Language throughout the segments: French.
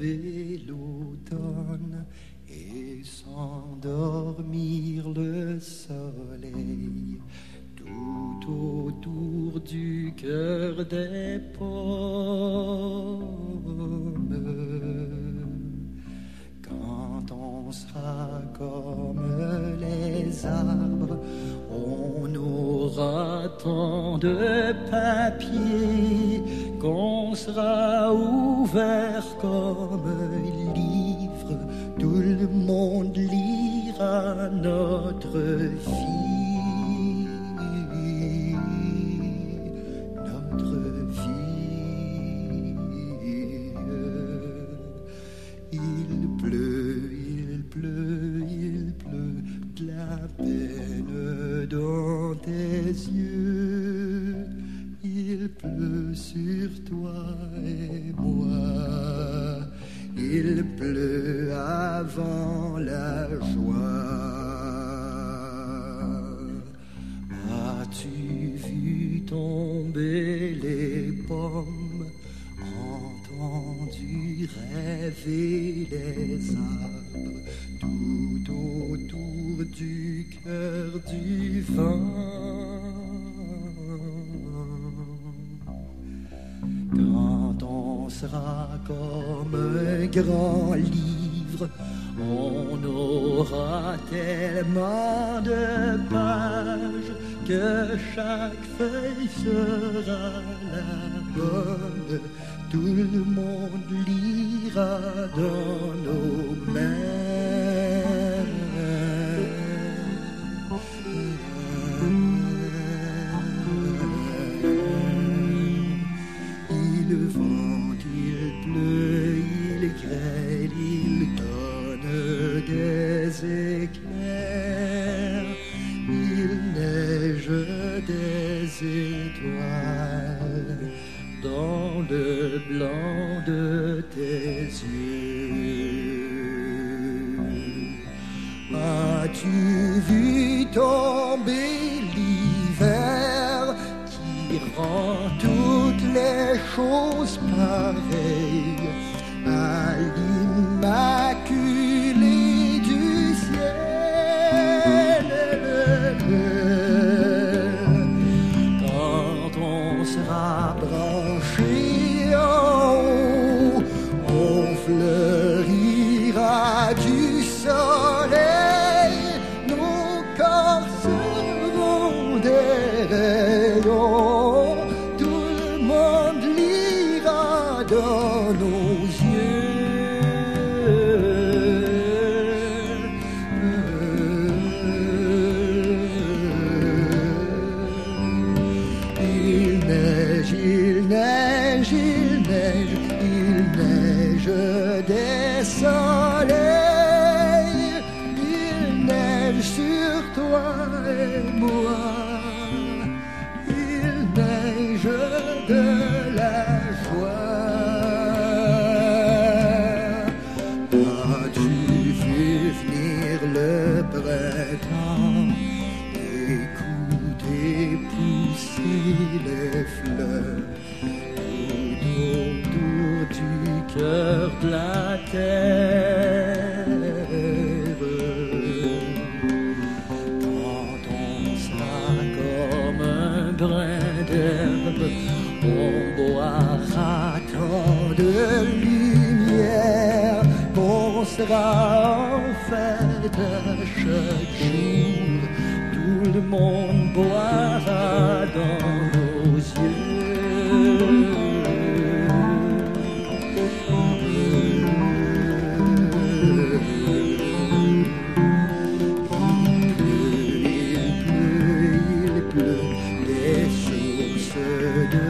tomber l'automne et s'endormir le soleil tout autour du cœur des pommes. Quand on sera comme les arbres, on aura tant de papier qu'on sera ouvert comme un livre. Tout le monde lira notre vie, notre vie. Il pleut, il pleut, il pleut de la peine dans tes yeux. Il pleut sur toi et moi. Il pleut avant la joie. As-tu vu tomber les pommes, entendu rêver les arbres tout autour du cœur du vent? Quand on sera comme un grand livre, on aura tellement de pages que chaque feuille sera la bonne. Tout le monde lira dans nos mains. Il vente, il pleut, il grêle, il donne des éclairs, il neige des étoiles dans le blanc de tes yeux. As-tu vu tomber l'hiver qui rend toutes les choses pareilles à l'immaculée du ciel? Quand on sera branché en haut, on fleurira du soleil, nos corps seront des rayons, tout le monde lira dans nos Il neige, il neige, il neige, il neige des soleils, il neige sur toi et moi, il neige de la joie. As-tu vu venir le printemps, écouter pousser les fleurs tout autour du cœur de la terre? Quand on sera comme un brin d'herbe, on boira tant de lumière qu'on sera en fête à chaque jour. Tout le monde boira dans nos yeux. Il pleut des sources de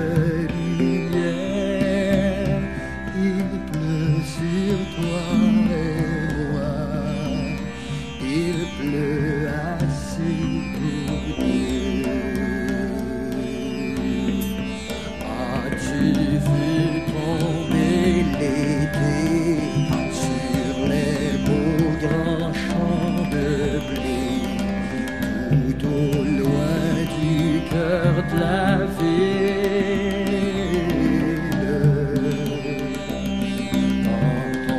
lumière. Il pleut sur toi et moi. Il pleut assez pour deux. As-tu vu tomber l'été sur les beaux grands champs de blé, tout au loin du cœur de la ville? Quand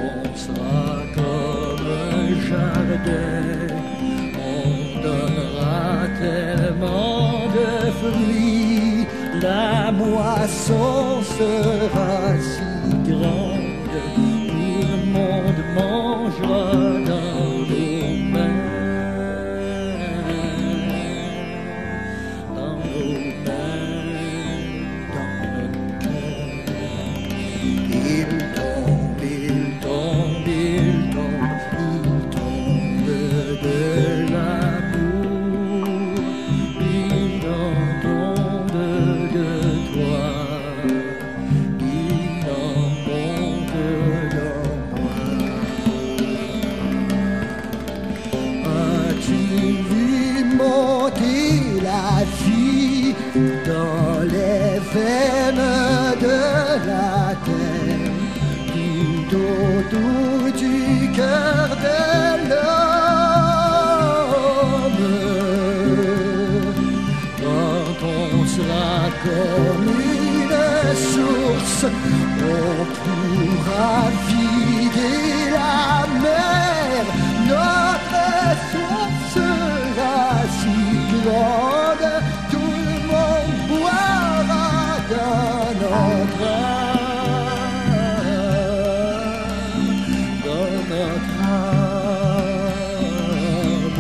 tellement de fruits, la moisson sera si grande, tout le monde mangera dans nos mains, dans nos mains, dans notre cœur. Il tombe, il tombe, il tombe, il tombe de l'amour, il en tombe de toi, il en monte dans moi. As-tu vu monter la vie dans les veines de la terre, tout autour du cœur de l'homme? Quand on sera comme une source, on pourra vider la mer. Notre soif sera si grande, tout le monde boira dans notre âme, dans notre âme.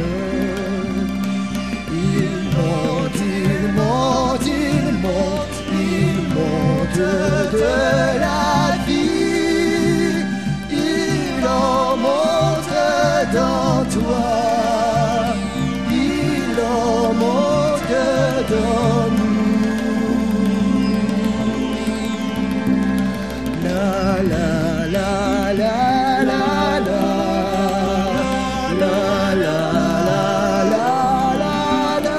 Il monte, il monte, il monte, il monte de la vie, il en monte dans toi, il en monte dans nous. La la la la la la la la la la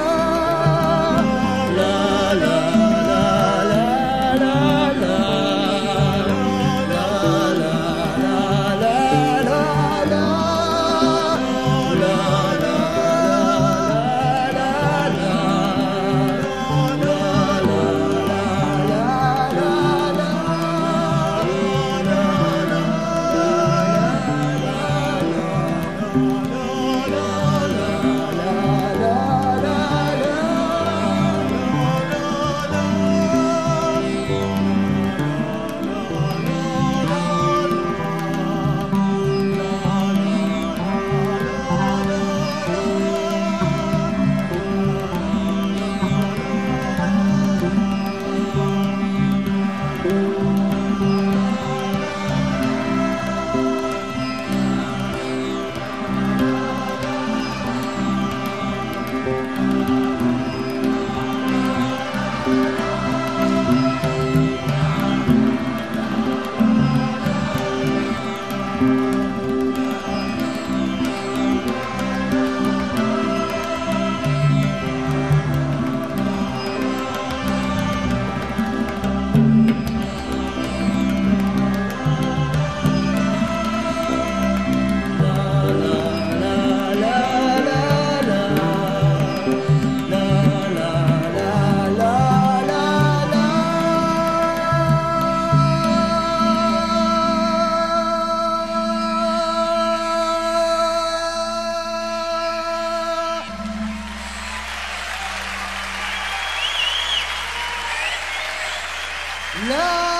La